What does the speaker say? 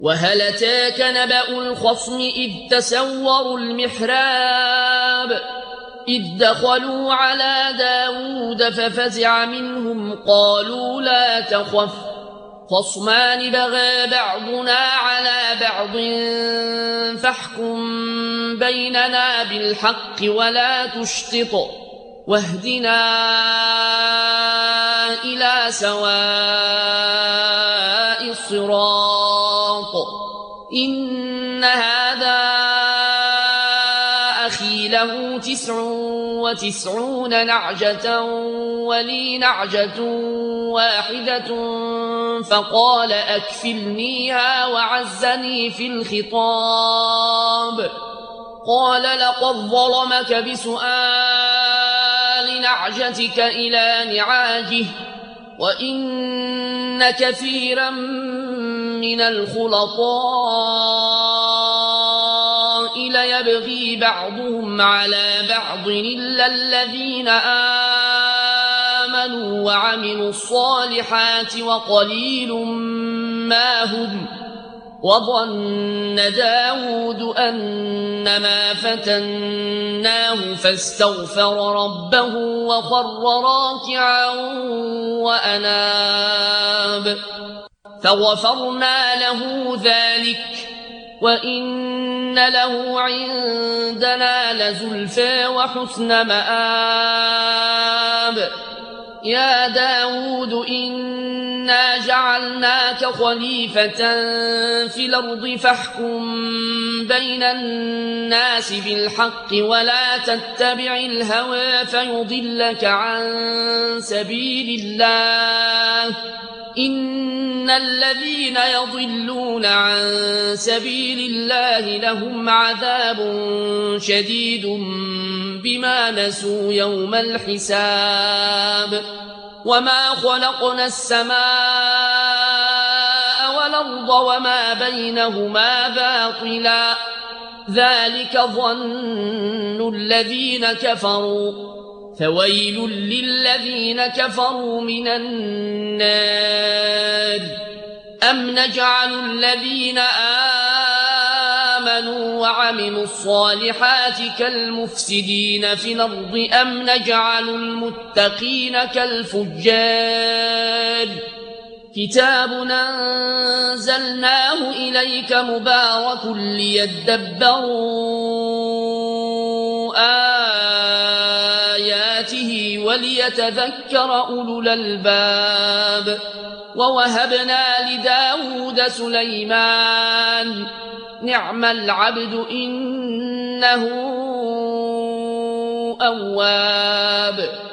وهل أتاك نبأ الخصم إذ تسوروا المحراب إذ دخلوا على داود ففزع منهم قالوا لا تخف خصمان بغى بعضنا على بعض فاحكم بيننا بالحق ولا تشطط واهدنا إلى سواء الصراط إن هذا أخي له 99 نعجة ولي نعجة واحدة فقال أكفلنيها وعزني في الخطاب قال لقد ظلمك بسؤال نعجتك إلى نعاجه وإن كثيرا من الخلطاء ليبغي بعضهم على بعض إلا الذين آمنوا وعملوا الصالحات وقليل ما هم وظن داود أنما فتناه فاستغفر ربه وخر راكعا وأناب فغفرنا له ذلك وإن له عندنا لزلفى وحسن مآب يا داود إنا جعلناك خليفة في الأرض فاحكم بين الناس بالحق ولا تتبع الهوى فيضلك عن سبيل الله إن الذين يضلون عن سبيل الله لهم عذاب شديد بما نسوا يوم الحساب وما خلقنا السماء والأرض وما بينهما باطلا ذلك ظن الذين كفروا فويل للذين كفروا من النار أم نجعل الذين آمنوا وعملوا الصالحات كالمفسدين في الأرض أم نجعل المتقين كالفجار كتاب أنزلناه إليك مبارك ليدبروا آياته وليتذكر أولو الألباب ووهبنا لداود سليمان نعم العبد إنه أواب